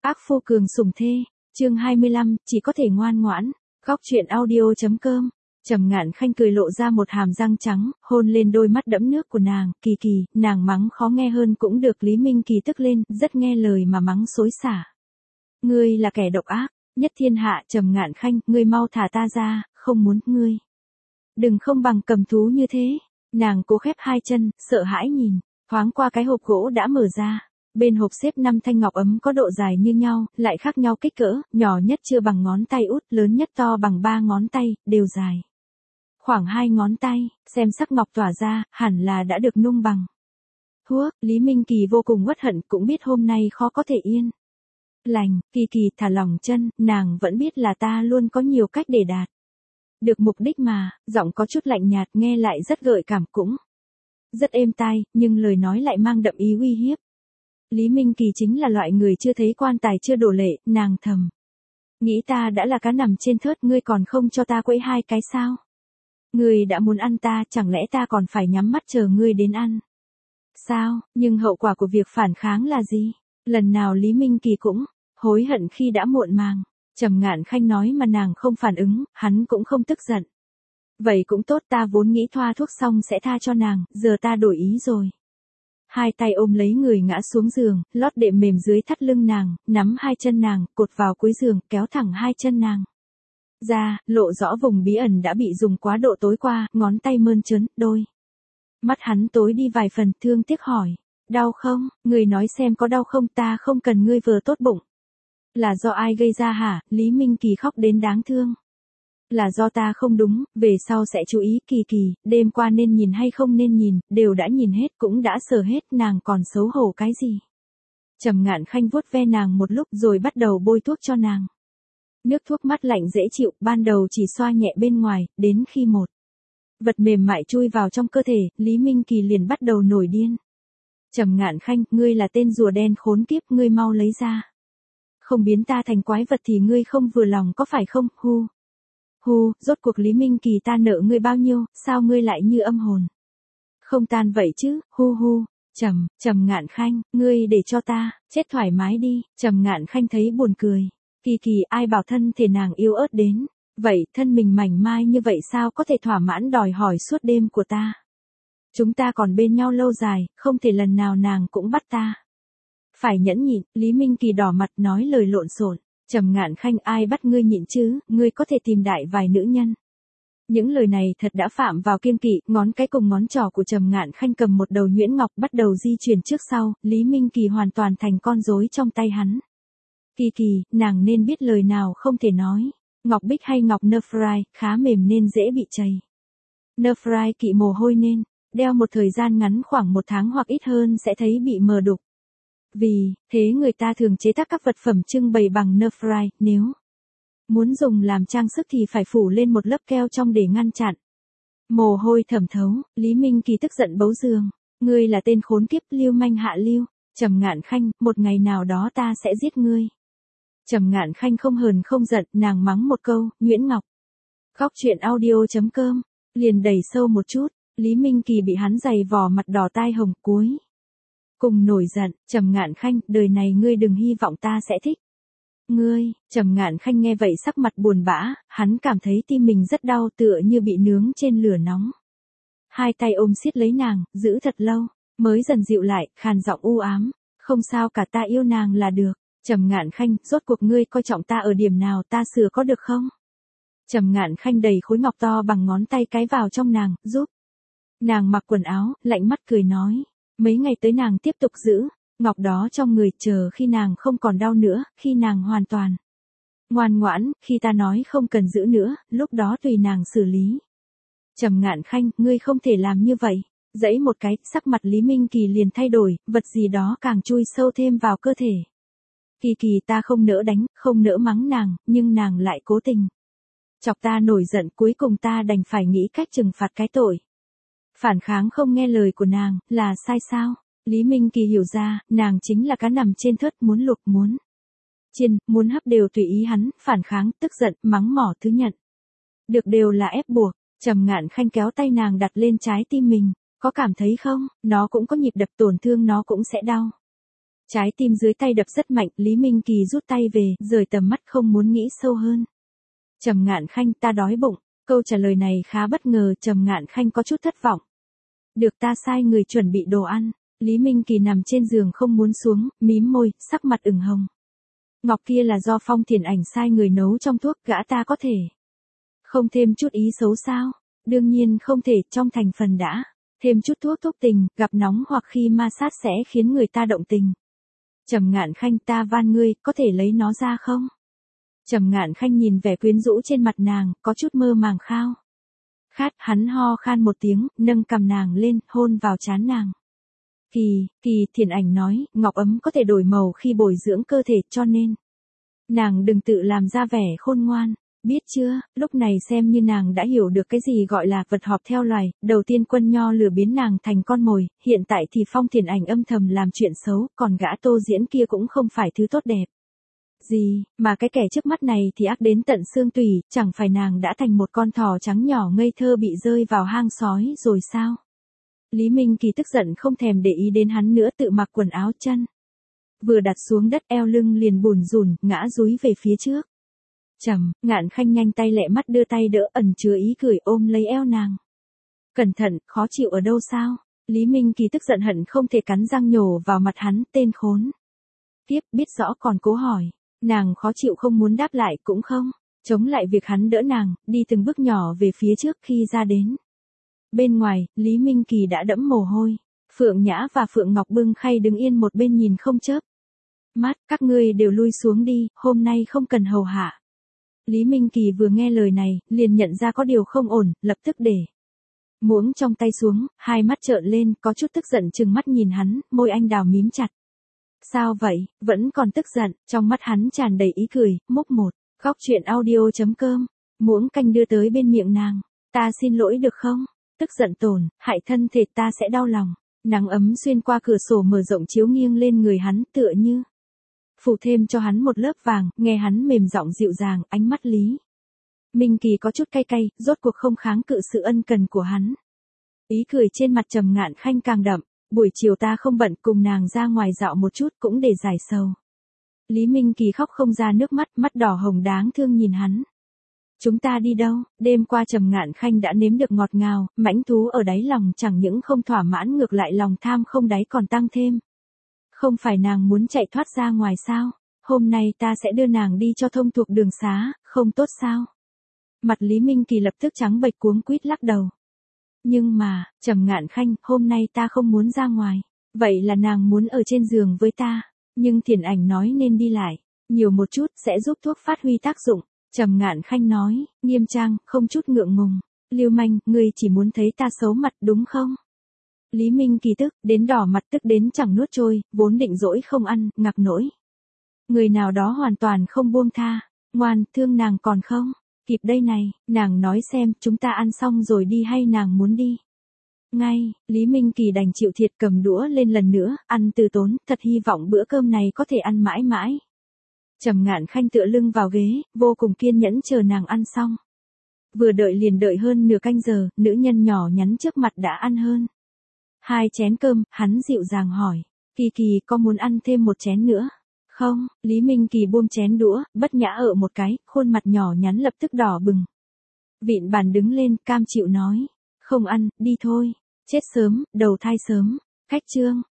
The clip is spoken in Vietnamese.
Ác phu cường sủng thê, chương 25, chỉ có thể ngoan ngoãn. Góc truyện audio.com. Trầm Ngạn Khanh cười lộ ra một hàm răng trắng, hôn lên đôi mắt đẫm nước của nàng. Kỳ Kỳ, nàng mắng khó nghe hơn cũng được. Lý Minh Kỳ tức lên, rất nghe lời mà mắng xối xả. Ngươi là kẻ độc ác, nhất thiên hạ. Trầm Ngạn Khanh, ngươi mau thả ta ra, không muốn ngươi. Đừng không bằng cầm thú như thế. Nàng cố khép hai chân, sợ hãi nhìn, thoáng qua cái hộp gỗ đã mở ra. Bên hộp xếp 5 thanh ngọc ấm có độ dài như nhau, lại khác nhau kích cỡ, nhỏ nhất chưa bằng ngón tay út, lớn nhất to bằng 3 ngón tay, đều dài khoảng 2 ngón tay, xem sắc ngọc tỏa ra, hẳn là đã được nung bằng. Thuốc, Lý Minh Kỳ vô cùng uất hận, cũng biết hôm nay khó có thể yên lành. Kỳ Kỳ thả lỏng chân, nàng vẫn biết là ta luôn có nhiều cách để đạt được mục đích mà. Giọng có chút lạnh nhạt, nghe lại rất gợi cảm, cũng rất êm tai, nhưng lời nói lại mang đậm ý uy hiếp. Lý Minh Kỳ chính là loại người chưa thấy quan tài chưa đổ lệ, nàng thầm nghĩ ta đã là cá nằm trên thớt, ngươi còn không cho ta quẫy hai cái sao? Ngươi đã muốn ăn ta, chẳng lẽ ta còn phải nhắm mắt chờ ngươi đến ăn? Sao? Nhưng hậu quả của việc phản kháng là gì? Lần nào Lý Minh Kỳ cũng hối hận khi đã muộn màng. Trầm Ngạn Khanh nói mà nàng không phản ứng, hắn cũng không tức giận. Vậy cũng tốt, ta vốn nghĩ thoa thuốc xong sẽ tha cho nàng, giờ ta đổi ý rồi. Hai tay ôm lấy người ngã xuống giường, lót đệm mềm dưới thắt lưng nàng, nắm hai chân nàng, cột vào cuối giường, kéo thẳng hai chân nàng ra, lộ rõ vùng bí ẩn đã bị dùng quá độ tối qua, ngón tay mơn trớn, đôi mắt hắn tối đi vài phần, thương tiếc hỏi, đau không? Người nói xem có đau không, ta không cần ngươi vừa tốt bụng. Là do ai gây ra hả? Lý Minh Kỳ khóc đến đáng thương. Là do ta không đúng, về sau sẽ chú ý. Kỳ Kỳ, đêm qua nên nhìn hay không nên nhìn, đều đã nhìn hết, cũng đã sờ hết, nàng còn xấu hổ cái gì? Trầm Ngạn Khanh vuốt ve nàng một lúc rồi bắt đầu bôi thuốc cho nàng. Nước thuốc mát lạnh dễ chịu, ban đầu chỉ xoa nhẹ bên ngoài, đến khi một vật mềm mại chui vào trong cơ thể, Lý Minh Kỳ liền bắt đầu nổi điên. Trầm Ngạn Khanh, ngươi là tên rùa đen khốn kiếp, ngươi mau lấy ra. Không biến ta thành quái vật thì ngươi không vừa lòng có phải không? Hu. Hu, rốt cuộc Lý Minh Kỳ ta nợ ngươi bao nhiêu, sao ngươi lại như âm hồn không tan vậy chứ? Hu hu. Trầm Ngạn Khanh, ngươi để cho ta chết thoải mái đi. Trầm Ngạn Khanh thấy buồn cười. Kỳ Kỳ, ai bảo thân thể nàng yếu ớt đến vậy, thân mình mảnh mai như vậy sao có thể thỏa mãn đòi hỏi suốt đêm của ta? Chúng ta còn bên nhau lâu dài, không thể lần nào nàng cũng bắt ta phải nhẫn nhịn. Lý Minh Kỳ đỏ mặt nói lời lộn xộn. Trầm Ngạn Khanh, ai bắt ngươi nhịn chứ, ngươi có thể tìm đại vài nữ nhân. Những lời này thật đã phạm vào kiêng kỵ, ngón cái cùng ngón trỏ của Trầm Ngạn Khanh cầm một đầu nhuyễn ngọc bắt đầu di chuyển trước sau, Lý Minh Kỳ hoàn toàn thành con rối trong tay hắn. Kỳ Kỳ, nàng nên biết lời nào không thể nói. Ngọc bích hay ngọc Nephrite, khá mềm nên dễ bị chày. Nephrite kỵ mồ hôi nên đeo một thời gian ngắn khoảng 1 tháng hoặc ít hơn sẽ thấy bị mờ đục. Vì thế người ta thường chế tác các vật phẩm trưng bày bằng Nephrite, nếu muốn dùng làm trang sức thì phải phủ lên một lớp keo trong để ngăn chặn mồ hôi thẩm thấu. Lý Minh Kỳ tức giận bấu giường. Ngươi là tên khốn kiếp, lưu manh hạ lưu. Trầm Ngạn Khanh, một ngày nào đó ta sẽ giết ngươi. Trầm Ngạn Khanh không hờn không giận, nàng mắng một câu, nhuyễn ngọc. Góc truyện audio.com, liền đẩy sâu một chút. Lý Minh Kỳ bị hắn giày vò mặt đỏ tai hồng, cuối cùng nổi giận. Trầm Ngạn Khanh, đời này ngươi đừng hy vọng ta sẽ thích ngươi. Trầm Ngạn Khanh nghe vậy sắc mặt buồn bã, hắn cảm thấy tim mình rất đau, tựa như bị nướng trên lửa nóng. Hai tay ôm siết lấy nàng, giữ thật lâu, mới dần dịu lại, khàn giọng u ám, không sao cả, ta yêu nàng là được. Trầm Ngạn Khanh, rốt cuộc ngươi coi trọng ta ở điểm nào, ta sửa có được không? Trầm Ngạn Khanh đầy khối ngọc to bằng ngón tay cái vào trong nàng, giúp nàng mặc quần áo, lạnh mắt cười nói. Mấy ngày tới nàng tiếp tục giữ ngọc đó trong người, chờ khi nàng không còn đau nữa, khi nàng hoàn toàn ngoan ngoãn, khi ta nói không cần giữ nữa, lúc đó tùy nàng xử lý. Trầm Ngạn Khanh, ngươi không thể làm như vậy. Dãy một cái, sắc mặt Lý Minh Kỳ liền thay đổi, vật gì đó càng chui sâu thêm vào cơ thể. Kỳ Kỳ, ta không nỡ đánh, không nỡ mắng nàng, nhưng nàng lại cố tình chọc ta nổi giận, cuối cùng ta đành phải nghĩ cách trừng phạt cái tội phản kháng không nghe lời của nàng, là sai sao? Lý Minh Kỳ hiểu ra, nàng chính là cá nằm trên thớt, muốn luộc, muốn chiên, muốn hấp đều tùy ý hắn, phản kháng, tức giận, mắng mỏ, thứ nhận được đều là ép buộc. Trầm Ngạn Khanh kéo tay nàng đặt lên trái tim mình, có cảm thấy không? Nó cũng có nhịp đập, tổn thương nó cũng sẽ đau. Trái tim dưới tay đập rất mạnh, Lý Minh Kỳ rút tay về, rời tầm mắt không muốn nghĩ sâu hơn. Trầm Ngạn Khanh, ta đói bụng. Câu trả lời này khá bất ngờ, Trầm Ngạn Khanh có chút thất vọng. Được, ta sai người chuẩn bị đồ ăn. Lý Minh Kỳ nằm trên giường không muốn xuống, mím môi, sắc mặt ửng hồng. Ngọc kia là do Phong Thiền Ảnh sai người nấu trong thuốc, gã ta có thể không thêm chút ý xấu sao? Đương nhiên không thể, trong thành phần đã thêm chút thuốc thúc tình, gặp nóng hoặc khi ma sát sẽ khiến người ta động tình. Trầm Ngạn Khanh, ta van ngươi, có thể lấy nó ra không? Trầm Ngạn Khanh nhìn vẻ quyến rũ trên mặt nàng, có chút mơ màng khao khát, hắn ho khan một tiếng, nâng cằm nàng lên, hôn vào trán nàng. Thiền Ảnh nói, ngọc ấm có thể đổi màu khi bồi dưỡng cơ thể, cho nên nàng đừng tự làm ra vẻ khôn ngoan, biết chưa? Lúc này xem như nàng đã hiểu được cái gì gọi là vật họp theo loài, đầu tiên Quân Nho lừa biến nàng thành con mồi, hiện tại thì Phong Thiền Ảnh âm thầm làm chuyện xấu, còn gã Tô Diễn kia cũng không phải thứ tốt đẹp gì, mà cái kẻ trước mắt này thì ác đến tận xương tủy, chẳng phải nàng đã thành một con thỏ trắng nhỏ ngây thơ bị rơi vào hang sói rồi sao? Lý Minh Kỳ tức giận không thèm để ý đến hắn nữa, tự mặc quần áo, chân vừa đặt xuống đất eo lưng liền bùn rùn, ngã dúi về phía trước. Trầm Ngạn Khanh nhanh tay lẹ mắt đưa tay đỡ, ẩn chứa ý cười ôm lấy eo nàng. Cẩn thận, khó chịu ở đâu sao? Lý Minh Kỳ tức giận hận không thể cắn răng nhổ vào mặt hắn, tên khốn. Tiếp, biết rõ còn cố hỏi. Nàng khó chịu không muốn đáp lại cũng không chống lại việc hắn đỡ nàng, đi từng bước nhỏ về phía trước. Khi ra đến bên ngoài, Lý Minh Kỳ đã đẫm mồ hôi. Phượng Nhã và Phượng Ngọc bưng khay đứng yên một bên nhìn không chớp mắt, các ngươi đều lui xuống đi, hôm nay không cần hầu hạ. Lý Minh Kỳ vừa nghe lời này, liền nhận ra có điều không ổn, lập tức để muỗng trong tay xuống, hai mắt trợn lên, có chút tức giận trừng mắt nhìn hắn, môi anh đào mím chặt. Sao vậy, vẫn còn tức giận? Trong mắt hắn tràn đầy ý cười, múc một góc truyện audio.com, muỗng canh đưa tới bên miệng nàng. Ta xin lỗi được không? Tức giận tổn, hại thân thể ta sẽ đau lòng. Nắng ấm xuyên qua cửa sổ mở rộng chiếu nghiêng lên người hắn, tựa như phủ thêm cho hắn một lớp vàng, nghe hắn mềm giọng dịu dàng, ánh mắt Lý Minh Kỳ có chút cay cay, rốt cuộc không kháng cự sự ân cần của hắn. Ý cười trên mặt Trầm Ngạn Khanh càng đậm. Buổi chiều ta không bận, cùng nàng ra ngoài dạo một chút cũng để giải sầu. Lý Minh Kỳ khóc không ra nước mắt, mắt đỏ hồng đáng thương nhìn hắn. Chúng ta đi đâu? Đêm qua Trầm Ngạn Khanh đã nếm được ngọt ngào, mãnh thú ở đáy lòng chẳng những không thỏa mãn, ngược lại lòng tham không đáy còn tăng thêm. Không phải nàng muốn chạy thoát ra ngoài sao? Hôm nay ta sẽ đưa nàng đi cho thông thuộc đường xá, không tốt sao? Mặt Lý Minh Kỳ lập tức trắng bệch, cuống quýt lắc đầu. Nhưng mà, Trầm Ngạn Khanh, hôm nay ta không muốn ra ngoài. Vậy là nàng muốn ở trên giường với ta. Nhưng Thiền Ảnh nói nên đi lại nhiều một chút, sẽ giúp thuốc phát huy tác dụng. Trầm Ngạn Khanh nói, nghiêm trang, không chút ngượng ngùng. Lưu manh, ngươi chỉ muốn thấy ta xấu mặt đúng không? Lý Minh Kỳ tức đến đỏ mặt, tức đến chẳng nuốt trôi, vốn định dỗi không ăn, ngạc nỗi người nào đó hoàn toàn không buông tha. Ngoan, thương nàng còn không? Kịp đây này, nàng nói xem, chúng ta ăn xong rồi đi hay nàng muốn đi? Ngay, Lý Minh Kỳ đành chịu thiệt, cầm đũa lên lần nữa, ăn từ tốn, thật hy vọng bữa cơm này có thể ăn mãi mãi. Trầm Ngạn Khanh tựa lưng vào ghế, vô cùng kiên nhẫn chờ nàng ăn xong. Vừa đợi liền đợi hơn nửa canh giờ, nữ nhân nhỏ nhắn trước mặt đã ăn hơn 2 chén cơm, hắn dịu dàng hỏi, Kỳ Kỳ có muốn ăn thêm một chén nữa? Không, Lý Minh Kỳ buông chén đũa, bất nhã ở một cái, khuôn mặt nhỏ nhắn lập tức đỏ bừng. Vịn bàn đứng lên, cam chịu nói, không ăn, đi thôi, chết sớm, đầu thai sớm. Khách chương